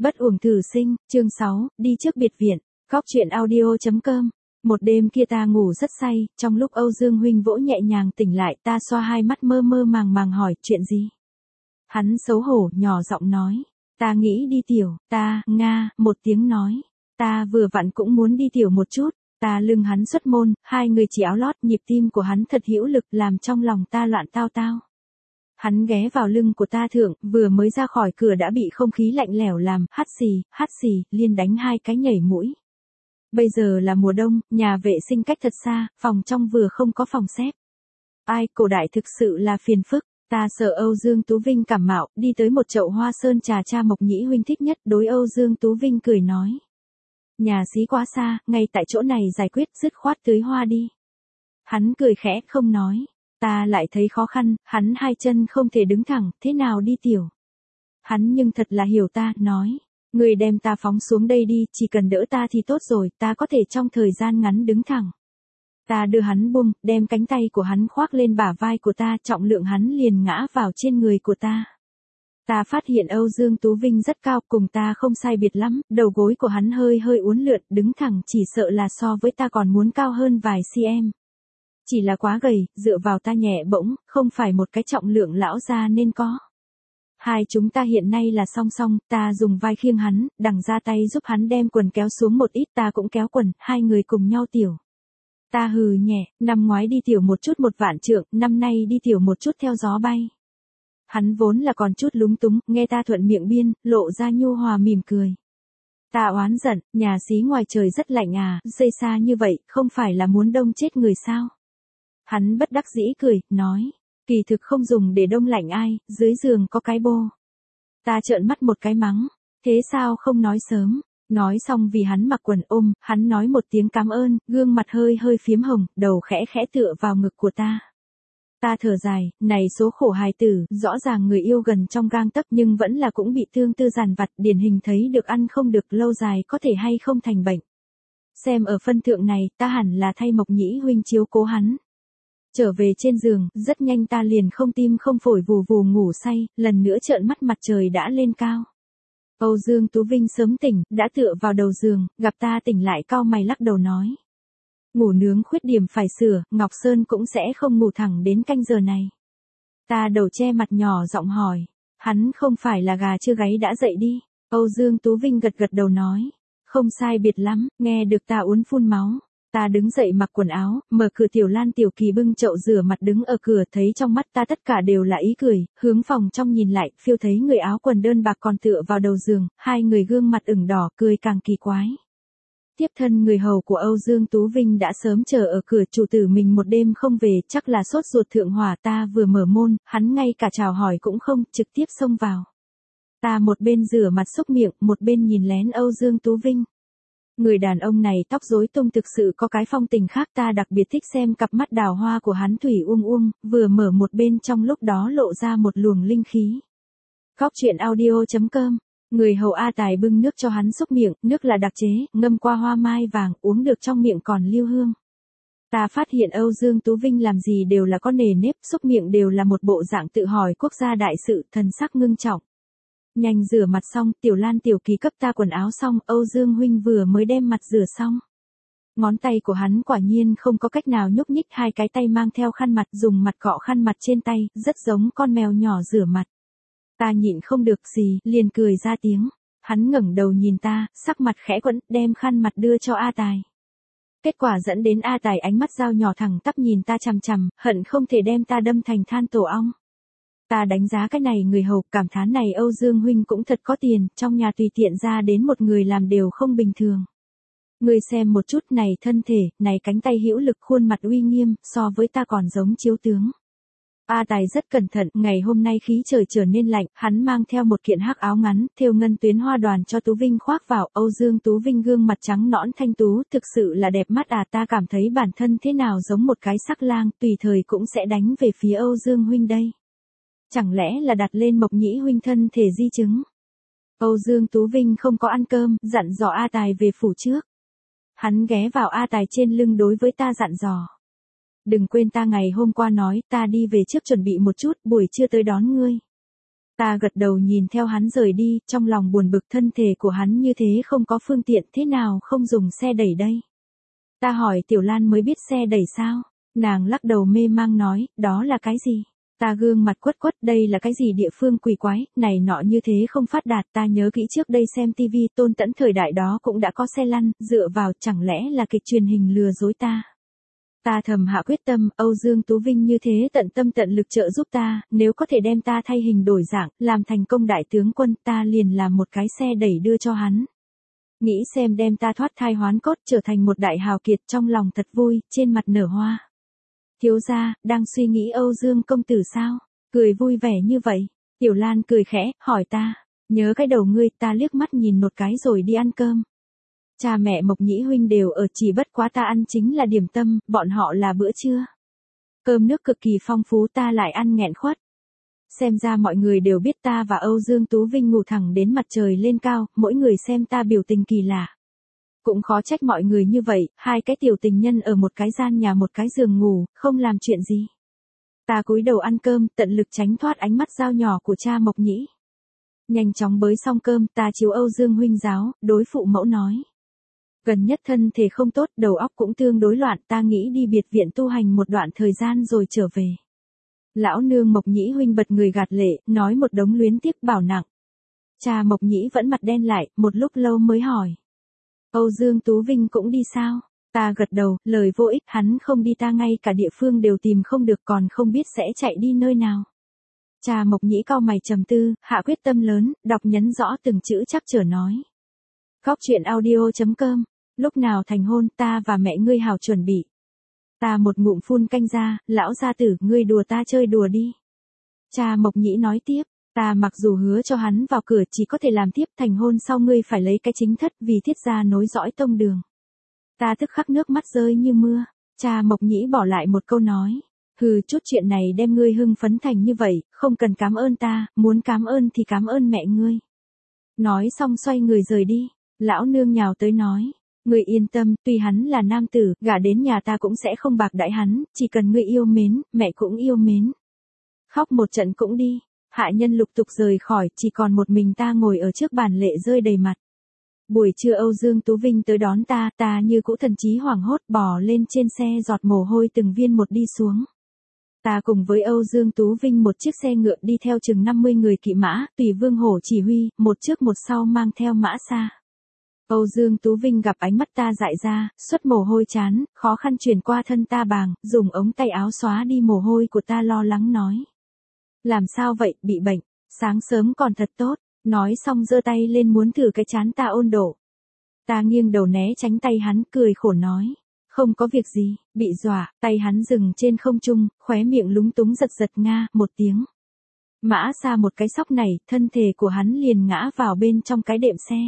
Bất uổng thử sinh, chương 6, đi trước biệt viện, góc truyện audio.com. Một đêm kia ta ngủ rất say, trong lúc Âu Dương huynh vỗ nhẹ nhàng tỉnh lại, ta xoa hai mắt mơ mơ màng màng hỏi, chuyện gì? Hắn xấu hổ, nhỏ giọng nói, ta nghĩ đi tiểu, một tiếng nói, ta vừa vặn cũng muốn đi tiểu một chút, ta lưng hắn xuất môn, hai người chỉ áo lót, nhịp tim của hắn thật hữu lực làm trong lòng ta loạn tao tao. Hắn ghé vào lưng của ta thượng, vừa mới ra khỏi cửa đã bị không khí lạnh lẽo làm, hắt xì, liên đánh hai cái nhảy mũi. Bây giờ là mùa đông, nhà vệ sinh cách thật xa, phòng trong vừa không có phòng xếp. Ai, cổ đại thực sự là phiền phức, ta sợ Âu Dương Tú Vinh cảm mạo, đi tới một chậu hoa sơn trà cha Mộc Nhĩ huynh thích nhất, đối Âu Dương Tú Vinh cười nói. Nhà xí quá xa, ngay tại chỗ này giải quyết, dứt khoát tưới hoa đi. Hắn cười khẽ, không nói. Ta lại thấy khó khăn, hắn hai chân không thể đứng thẳng, thế nào đi tiểu. Hắn nhưng thật là hiểu ta, nói. Người đem ta phóng xuống đây đi, chỉ cần đỡ ta thì tốt rồi, ta có thể trong thời gian ngắn đứng thẳng. Ta đưa hắn buông, đem cánh tay của hắn khoác lên bả vai của ta, trọng lượng hắn liền ngã vào trên người của ta. Ta phát hiện Âu Dương Tú Vinh rất cao, cùng ta không sai biệt lắm, đầu gối của hắn hơi uốn lượn, đứng thẳng chỉ sợ là so với ta còn muốn cao hơn vài cm. Chỉ là quá gầy, dựa vào ta nhẹ bỗng, không phải một cái trọng lượng lão già nên có. Hai chúng ta hiện nay là song song, ta dùng vai khiêng hắn, đằng ra tay giúp hắn đem quần kéo xuống một ít, ta cũng kéo quần, hai người cùng nhau tiểu. Ta hừ nhẹ, năm ngoái đi tiểu một chút một vạn trượng, năm nay đi tiểu một chút theo gió bay. Hắn vốn là còn chút lúng túng, nghe ta thuận miệng biên, lộ ra nhu hòa mỉm cười. Ta oán giận, nhà xí ngoài trời rất lạnh à, xây xa như vậy, không phải là muốn đông chết người sao? Hắn bất đắc dĩ cười, nói, kỳ thực không dùng để đông lạnh ai, dưới giường có cái bô. Ta trợn mắt một cái mắng, thế sao không nói sớm? Nói xong vì hắn mặc quần ôm, hắn nói một tiếng cảm ơn, gương mặt hơi phiếm hồng, đầu khẽ tựa vào ngực của ta. Ta thở dài, này số khổ hài tử, rõ ràng người yêu gần trong gang tấc nhưng vẫn là cũng bị thương tư dằn vặt, điển hình thấy được ăn không được, lâu dài có thể hay không thành bệnh. Xem ở phân thượng này, ta hẳn là thay Mộc Nhĩ huynh chiếu cố hắn. Trở về trên giường, rất nhanh ta liền không tim không phổi vù vù ngủ say, lần nữa trợn mắt mặt trời đã lên cao. Âu Dương Tú Vinh sớm tỉnh, đã tựa vào đầu giường, gặp ta tỉnh lại cau mày lắc đầu nói. Ngủ nướng khuyết điểm phải sửa, Ngọc Sơn cũng sẽ không ngủ thẳng đến canh giờ này. Ta đầu che mặt nhỏ giọng hỏi, hắn không phải là gà chưa gáy đã dậy đi. Âu Dương Tú Vinh gật đầu nói, không sai biệt lắm, nghe được ta uốn phun máu. Ta đứng dậy mặc quần áo, mở cửa Tiểu Lan Tiểu Kỳ bưng chậu rửa mặt đứng ở cửa, thấy trong mắt ta tất cả đều là ý cười, hướng phòng trong nhìn lại, phiêu thấy người áo quần đơn bạc còn tựa vào đầu giường, hai người gương mặt ửng đỏ, cười càng kỳ quái. Tiếp thân người hầu của Âu Dương Tú Vinh đã sớm chờ ở cửa, chủ tử mình một đêm không về, chắc là sốt ruột thượng hỏa. Ta vừa mở môn, hắn ngay cả chào hỏi cũng không, trực tiếp xông vào. Ta một bên rửa mặt xúc miệng, một bên nhìn lén Âu Dương Tú Vinh. Người đàn ông này tóc rối tung thực sự có cái phong tình khác, ta đặc biệt thích xem cặp mắt đào hoa của hắn thủy uông, vừa mở một bên trong lúc đó lộ ra một luồng linh khí. Góc truyện audio.com. Người hầu A Tài bưng nước cho hắn xúc miệng, nước là đặc chế, ngâm qua hoa mai vàng, uống được trong miệng còn lưu hương. Ta phát hiện Âu Dương Tú Vinh làm gì đều là có nề nếp, xúc miệng đều là một bộ dạng tự hỏi quốc gia đại sự, thần sắc ngưng trọng. Nhanh rửa mặt xong, Tiểu Lan Tiểu Kỳ cấp ta quần áo xong, Âu Dương huynh vừa mới đem mặt rửa xong. Ngón tay của hắn quả nhiên không có cách nào nhúc nhích, hai cái tay mang theo khăn mặt, dùng mặt cọ khăn mặt trên tay, rất giống con mèo nhỏ rửa mặt. Ta nhịn không được gì, liền cười ra tiếng. Hắn ngẩng đầu nhìn ta, sắc mặt khẽ quẫn, đem khăn mặt đưa cho A Tài. Kết quả dẫn đến A Tài ánh mắt dao nhỏ thẳng tắp nhìn ta chằm chằm, hận không thể đem ta đâm thành than tổ ong. Ta đánh giá cái này người hầu, cảm thán này Âu Dương huynh cũng thật có tiền, trong nhà tùy tiện ra đến một người làm đều không bình thường. Người xem một chút, này thân thể, này cánh tay hữu lực, khuôn mặt uy nghiêm, so với ta còn giống chiếu tướng. A Tài rất cẩn thận, ngày hôm nay khí trời trở nên lạnh, hắn mang theo một kiện hắc áo ngắn, thêu ngân tuyến hoa đoàn cho Tú Vinh khoác vào. Âu Dương Tú Vinh gương mặt trắng nõn thanh tú, thực sự là đẹp mắt à, ta cảm thấy bản thân thế nào giống một cái sắc lang, tùy thời cũng sẽ đánh về phía Âu Dương huynh đây. Chẳng lẽ là đặt lên Mộc Nhĩ huynh thân thể di chứng? Âu Dương Tú Vinh không có ăn cơm, dặn dò A Tài về phủ trước. Hắn ghé vào A Tài trên lưng đối với ta dặn dò. Đừng quên ta ngày hôm qua nói, ta đi về trước chuẩn bị một chút, buổi trưa tới đón ngươi. Ta gật đầu nhìn theo hắn rời đi, trong lòng buồn bực thân thể của hắn như thế không có phương tiện thế nào không dùng xe đẩy đây. Ta hỏi Tiểu Lan mới biết xe đẩy sao? Nàng lắc đầu mê mang nói, đó là cái gì? Ta gương mặt quất quất, đây là cái gì địa phương quỷ quái, này nọ như thế không phát đạt. Ta nhớ kỹ trước đây xem tivi Tôn Tẫn thời đại đó cũng đã có xe lăn, dựa vào chẳng lẽ là kịch truyền hình lừa dối ta. Ta thầm hạ quyết tâm, Âu Dương Tú Vinh như thế tận tâm tận lực trợ giúp ta, nếu có thể đem ta thay hình đổi dạng, làm thành công đại tướng quân, ta liền làm một cái xe đẩy đưa cho hắn. Nghĩ xem đem ta thoát thai hoán cốt trở thành một đại hào kiệt, trong lòng thật vui, trên mặt nở hoa. Thiếu gia, đang suy nghĩ Âu Dương công tử sao? Cười vui vẻ như vậy. Tiểu Lan cười khẽ, hỏi ta. Nhớ cái đầu ngươi, ta liếc mắt nhìn một cái rồi đi ăn cơm. Cha mẹ Mộc Nhĩ huynh đều ở, chỉ bất quá ta ăn chính là điểm tâm, bọn họ là bữa trưa. Cơm nước cực kỳ phong phú, ta lại ăn nghẹn khuất. Xem ra mọi người đều biết ta và Âu Dương Tú Vinh ngủ thẳng đến mặt trời lên cao, mỗi người xem ta biểu tình kỳ lạ. Cũng khó trách mọi người như vậy, hai cái tiểu tình nhân ở một cái gian nhà một cái giường ngủ, không làm chuyện gì. Ta cúi đầu ăn cơm, tận lực tránh thoát ánh mắt dao nhỏ của cha Mộc Nhĩ. Nhanh chóng bới xong cơm, ta chiếu Âu Dương huynh giáo, đối phụ mẫu nói. Gần nhất thân thể không tốt, đầu óc cũng tương đối loạn, ta nghĩ đi biệt viện tu hành một đoạn thời gian rồi trở về. Lão nương Mộc Nhĩ huynh bật người gạt lệ, nói một đống luyến tiếc bảo nặng. Cha Mộc Nhĩ vẫn mặt đen lại, một lúc lâu mới hỏi. Âu Dương Tú Vinh cũng đi sao? Ta gật đầu, lời vô ích, hắn không đi ta ngay cả địa phương đều tìm không được, còn không biết sẽ chạy đi nơi nào. Cha Mộc Nhĩ cau mày trầm tư, hạ quyết tâm lớn, đọc nhấn rõ từng chữ chắc chở nói. Góc truyện audio.com, lúc nào thành hôn, ta và mẹ ngươi hào chuẩn bị. Ta một ngụm phun canh ra, lão gia tử, ngươi đùa ta chơi đùa đi. Cha Mộc Nhĩ nói tiếp, ta mặc dù hứa cho hắn vào cửa chỉ có thể làm tiếp, thành hôn sau ngươi phải lấy cái chính thất vì thiết gia nối dõi tông đường. Ta tức khắc nước mắt rơi như mưa. Cha Mộc Nhĩ bỏ lại một câu nói. Hừ, chút chuyện này đem ngươi hưng phấn thành như vậy, không cần cảm ơn ta, muốn cảm ơn thì cảm ơn mẹ ngươi. Nói xong xoay người rời đi. Lão nương nhào tới nói. Ngươi yên tâm, tuy hắn là nam tử, gả đến nhà ta cũng sẽ không bạc đãi hắn, chỉ cần ngươi yêu mến, mẹ cũng yêu mến. Khóc một trận cũng đi. Hạ nhân lục tục rời khỏi, chỉ còn một mình ta ngồi ở trước bàn lệ rơi đầy mặt. Buổi trưa Âu Dương Tú Vinh tới đón ta như cũ thần trí hoảng hốt bò lên trên xe giọt mồ hôi từng viên một đi xuống. Ta cùng với Âu Dương Tú Vinh một chiếc xe ngựa đi theo chừng 50 người kỵ mã, tùy Vương Hổ chỉ huy, một trước một sau mang theo mã xa. Âu Dương Tú Vinh gặp ánh mắt ta dại ra, xuất mồ hôi chán, khó khăn chuyển qua thân ta bàng, dùng ống tay áo xóa đi mồ hôi của ta lo lắng nói. Làm sao vậy, bị bệnh, sáng sớm còn thật tốt, nói xong giơ tay lên muốn thử cái chán ta ôn độ. Ta nghiêng đầu né tránh tay hắn, cười khổ nói. Không có việc gì, bị dọa, tay hắn dừng trên không trung, khóe miệng lúng túng giật giật nga, một tiếng. Mã xa một cái sóc này, thân thể của hắn liền ngã vào bên trong cái đệm xe.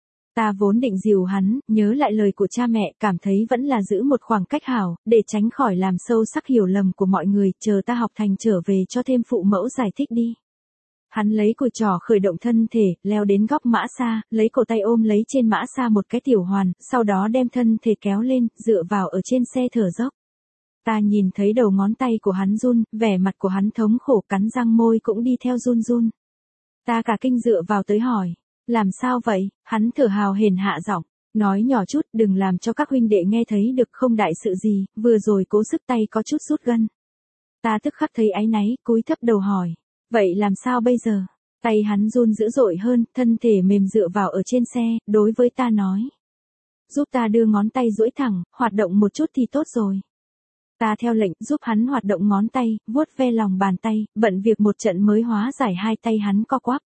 Ta vốn định dìu hắn, nhớ lại lời của cha mẹ, cảm thấy vẫn là giữ một khoảng cách hảo, để tránh khỏi làm sâu sắc hiểu lầm của mọi người, chờ ta học thành trở về cho thêm phụ mẫu giải thích đi. Hắn lấy cùi trỏ khởi động thân thể, leo đến góc mã xa, lấy cổ tay ôm lấy trên mã xa một cái tiểu hoàn, sau đó đem thân thể kéo lên, dựa vào ở trên xe thở dốc. Ta nhìn thấy đầu ngón tay của hắn run, vẻ mặt của hắn thống khổ, cắn răng môi cũng đi theo run run. Ta cả kinh dựa vào tới hỏi. Làm sao vậy? Hắn thở hào hển hạ giọng, nói nhỏ chút, đừng làm cho các huynh đệ nghe thấy được, không đại sự gì, vừa rồi cố sức tay có chút rút gân. Ta tức khắc thấy áy náy, cúi thấp đầu hỏi, vậy làm sao bây giờ? Tay hắn run dữ dội hơn, thân thể mềm dựa vào ở trên xe, đối với ta nói. Giúp ta đưa ngón tay duỗi thẳng, hoạt động một chút thì tốt rồi. Ta theo lệnh, giúp hắn hoạt động ngón tay, vuốt ve lòng bàn tay, bận việc một trận mới hóa giải hai tay hắn co quắp.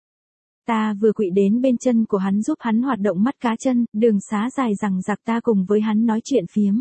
Ta vừa quỵ đến bên chân của hắn giúp hắn hoạt động mắt cá chân, đường xá dài rằng giặc ta cùng với hắn nói chuyện phiếm.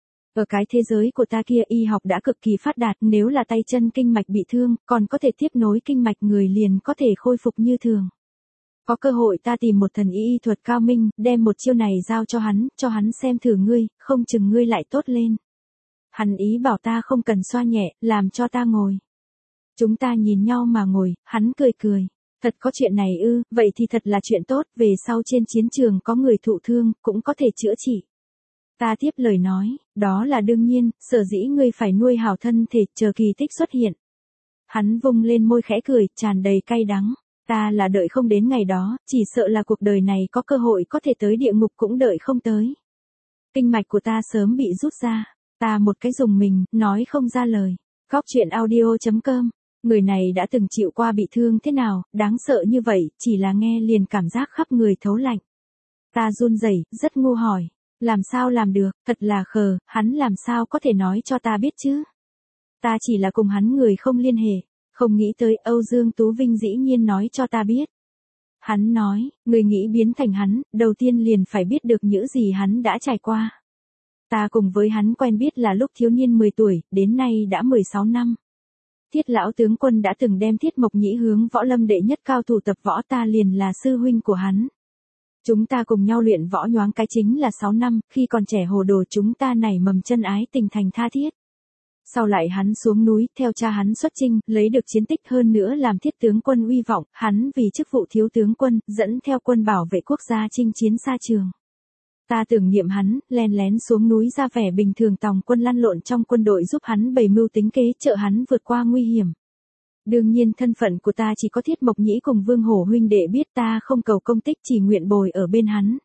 Ở cái thế giới của ta kia y học đã cực kỳ phát đạt, nếu là tay chân kinh mạch bị thương, còn có thể tiếp nối kinh mạch người liền có thể khôi phục như thường. Có cơ hội ta tìm một thần y thuật cao minh, đem một chiêu này giao cho hắn xem thử ngươi, không chừng ngươi lại tốt lên. Hắn ý bảo ta không cần xoa nhẹ, làm cho ta ngồi. Chúng ta nhìn nhau mà ngồi, hắn cười cười. Thật có chuyện này ư, vậy thì thật là chuyện tốt, về sau trên chiến trường có người thụ thương, cũng có thể chữa trị. Ta tiếp lời nói, đó là đương nhiên, sở dĩ ngươi phải nuôi hảo thân thể, chờ kỳ tích xuất hiện. Hắn vung lên môi khẽ cười, tràn đầy cay đắng. Ta là đợi không đến ngày đó, chỉ sợ là cuộc đời này có cơ hội có thể tới địa ngục cũng đợi không tới. Kinh mạch của ta sớm bị rút ra, ta một cái dùng mình, nói không ra lời. Góc truyện audio.com. Người này đã từng chịu qua bị thương thế nào, đáng sợ như vậy, chỉ là nghe liền cảm giác khắp người thấu lạnh. Ta run rẩy, rất ngu hỏi. Làm sao làm được, thật là khờ, hắn làm sao có thể nói cho ta biết chứ? Ta chỉ là cùng hắn người không liên hệ, không nghĩ tới Âu Dương Tú Vinh dĩ nhiên nói cho ta biết. Hắn nói, người nghĩ biến thành hắn, đầu tiên liền phải biết được những gì hắn đã trải qua. Ta cùng với hắn quen biết là lúc thiếu niên 10 tuổi, đến nay đã 16 năm. Thiết lão tướng quân đã từng đem Thiết Mộc Nhĩ hướng võ lâm đệ nhất cao thủ tập võ, ta liền là sư huynh của hắn. Chúng ta cùng nhau luyện võ nhoáng cái chính là 6 năm, khi còn trẻ hồ đồ chúng ta nảy mầm chân ái tình thành tha thiết. Sau lại hắn xuống núi, theo cha hắn xuất chinh, lấy được chiến tích hơn nữa làm Thiết tướng quân uy vọng, hắn vì chức vụ thiếu tướng quân, dẫn theo quân bảo vệ quốc gia chinh chiến xa trường. Ta tưởng niệm hắn, len lén xuống núi ra vẻ bình thường tòng quân lăn lộn trong quân đội giúp hắn bày mưu tính kế trợ hắn vượt qua nguy hiểm. Đương nhiên thân phận của ta chỉ có Thiết Mộc Nhĩ cùng Vương Hổ huynh đệ biết, ta không cầu công tích, chỉ nguyện bồi ở bên hắn.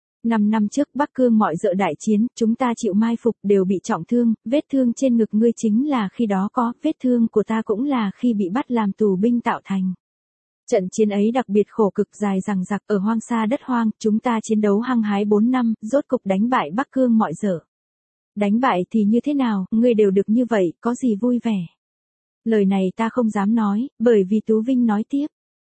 5 năm trước Bắc Cương mọi dợ đại chiến, chúng ta chịu mai phục đều bị trọng thương, vết thương trên ngực ngươi chính là khi đó có, vết thương của ta cũng là khi bị bắt làm tù binh tạo thành. Trận chiến ấy đặc biệt khổ cực dài dằng dặc ở hoang sa đất hoang, chúng ta chiến đấu hăng hái 4 năm, rốt cục đánh bại Bắc Cương mọi dợ. Đánh bại thì như thế nào, ngươi đều được như vậy, có gì vui vẻ. Lời này ta không dám nói, bởi vì Tú Vinh nói tiếp.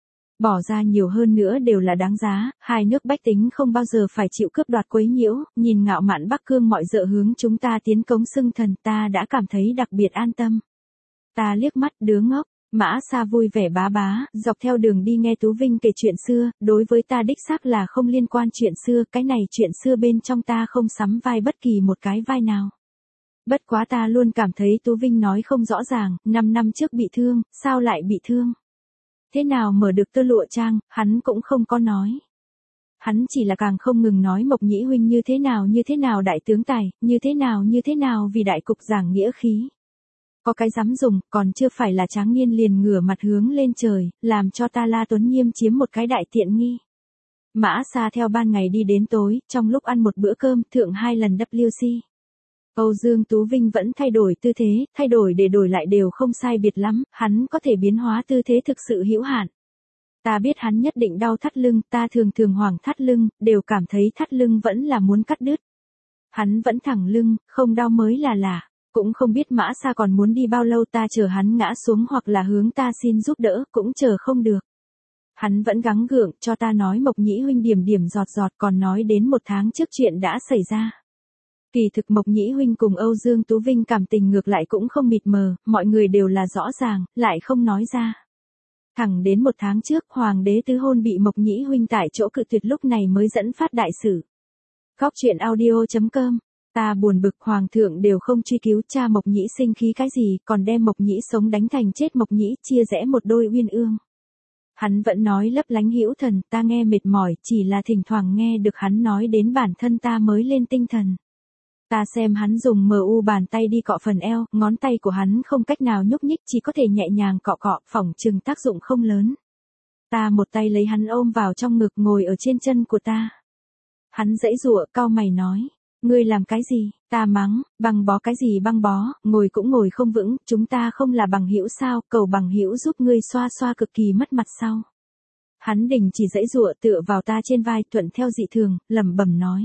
Bỏ ra nhiều hơn nữa đều là đáng giá, hai nước bách tính không bao giờ phải chịu cướp đoạt quấy nhiễu, nhìn ngạo mạn Bắc Cương mọi dợ hướng chúng ta tiến cống xưng thần, ta đã cảm thấy đặc biệt an tâm. Ta liếc mắt đứa ngốc, Mã Sa vui vẻ bá bá, dọc theo đường đi nghe Tú Vinh kể chuyện xưa, đối với ta đích xác là không liên quan chuyện xưa, cái này chuyện xưa bên trong ta không sắm vai bất kỳ một cái vai nào. Bất quá ta luôn cảm thấy Tú Vinh nói không rõ ràng, 5 năm trước bị thương, sao lại bị thương? Thế nào mở được tơ lụa trang, hắn cũng không có nói. Hắn chỉ là càng không ngừng nói Mộc Nhĩ huynh như thế nào đại tướng tài, như thế nào vì đại cục giảng nghĩa khí. Có cái dám dùng, còn chưa phải là tráng niên liền ngửa mặt hướng lên trời, làm cho ta La Tuấn Nghiêm chiếm một cái đại tiện nghi. Mã Sa theo ban ngày đi đến tối, trong lúc ăn một bữa cơm, thượng 2 lần WC. Âu Dương Tú Vinh vẫn thay đổi tư thế, thay đổi để đổi lại đều không sai biệt lắm, hắn có thể biến hóa tư thế thực sự hữu hạn. Ta biết hắn nhất định đau thắt lưng, ta thường hoảng thắt lưng, đều cảm thấy thắt lưng vẫn là muốn cắt đứt. Hắn vẫn thẳng lưng, không đau mới là lạ, cũng không biết Mã Sa còn muốn đi bao lâu, ta chờ hắn ngã xuống hoặc là hướng ta xin giúp đỡ, cũng chờ không được. Hắn vẫn gắng gượng cho ta nói Mộc Nhĩ huynh điểm giọt còn nói đến 1 tháng trước chuyện đã xảy ra. Kỳ thực Mộc Nhĩ huynh cùng Âu Dương Tú Vinh cảm tình ngược lại cũng không mịt mờ, mọi người đều là rõ ràng, lại không nói ra. Thẳng đến 1 tháng trước, Hoàng đế tứ hôn bị Mộc Nhĩ huynh tại chỗ cự tuyệt, lúc này mới dẫn phát đại sự. Góc truyện audio.com. Ta buồn bực, Hoàng thượng đều không truy cứu, cha Mộc Nhĩ sinh khí cái gì, còn đem Mộc Nhĩ sống đánh thành chết, Mộc Nhĩ chia rẽ một đôi uyên ương. Hắn vẫn nói lấp lánh hữu thần, ta nghe mệt mỏi, chỉ là thỉnh thoảng nghe được hắn nói đến bản thân ta mới lên tinh thần. Ta xem hắn dùng mu bàn tay đi cọ phần eo, ngón tay của hắn không cách nào nhúc nhích, chỉ có thể nhẹ nhàng cọ, phỏng chừng tác dụng không lớn. Ta một tay lấy hắn ôm vào trong ngực, ngồi ở trên chân của ta. Hắn giãy giụa, cau mày nói, ngươi làm cái gì? Ta mắng, băng bó cái gì băng bó, ngồi cũng ngồi không vững, chúng ta không là bằng hữu sao, cầu bằng hữu giúp ngươi xoa xoa cực kỳ mất mặt sau. Hắn đình chỉ giãy giụa, tựa vào ta trên vai, thuận theo dị thường, lẩm bẩm nói.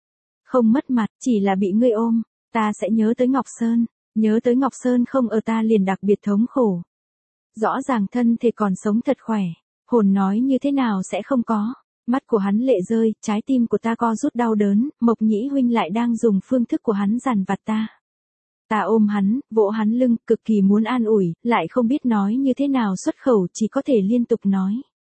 Không mất mặt, chỉ là bị ngươi ôm, ta sẽ nhớ tới Ngọc Sơn không ở ta liền đặc biệt thống khổ. Rõ ràng thân thể còn sống thật khỏe, hồn nói như thế nào sẽ không có. Mắt của hắn lệ rơi, trái tim của ta co rút đau đớn, Mộc Nhĩ huynh lại đang dùng phương thức của hắn dằn vặt ta. Ta ôm hắn, vỗ hắn lưng, cực kỳ muốn an ủi, lại không biết nói như thế nào xuất khẩu, chỉ có thể liên tục nói.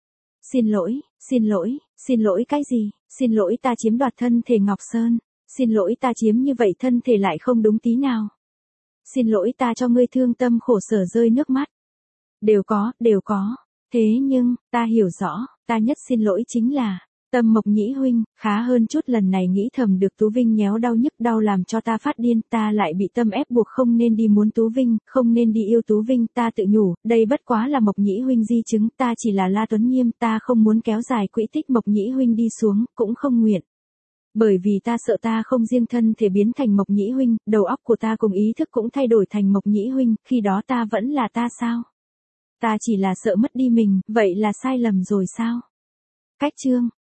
Xin lỗi cái gì, xin lỗi ta chiếm đoạt thân thể Ngọc Sơn, xin lỗi ta chiếm như vậy thân thể lại không đúng tí nào. Xin lỗi ta cho ngươi thương tâm khổ sở rơi nước mắt. Đều có, thế nhưng, ta hiểu rõ, ta nhất xin lỗi chính là, Tâm Mộc Nhĩ huynh, khá hơn chút, lần này nghĩ thầm được Tú Vinh nhéo đau nhức đau làm cho ta phát điên, ta lại bị Tâm ép buộc không nên đi muốn Tú Vinh, không nên đi yêu Tú Vinh, ta tự nhủ, đây bất quá là Mộc Nhĩ huynh di chứng, ta chỉ là La Tuấn Nhiêm, ta không muốn kéo dài quỹ tích Mộc Nhĩ huynh đi xuống, cũng không nguyện. Bởi vì ta sợ ta không riêng thân thể biến thành Mộc Nhĩ huynh, đầu óc của ta cùng ý thức cũng thay đổi thành Mộc Nhĩ huynh, khi đó ta vẫn là ta sao? Ta chỉ là sợ mất đi mình, vậy là sai lầm rồi sao? Cách chương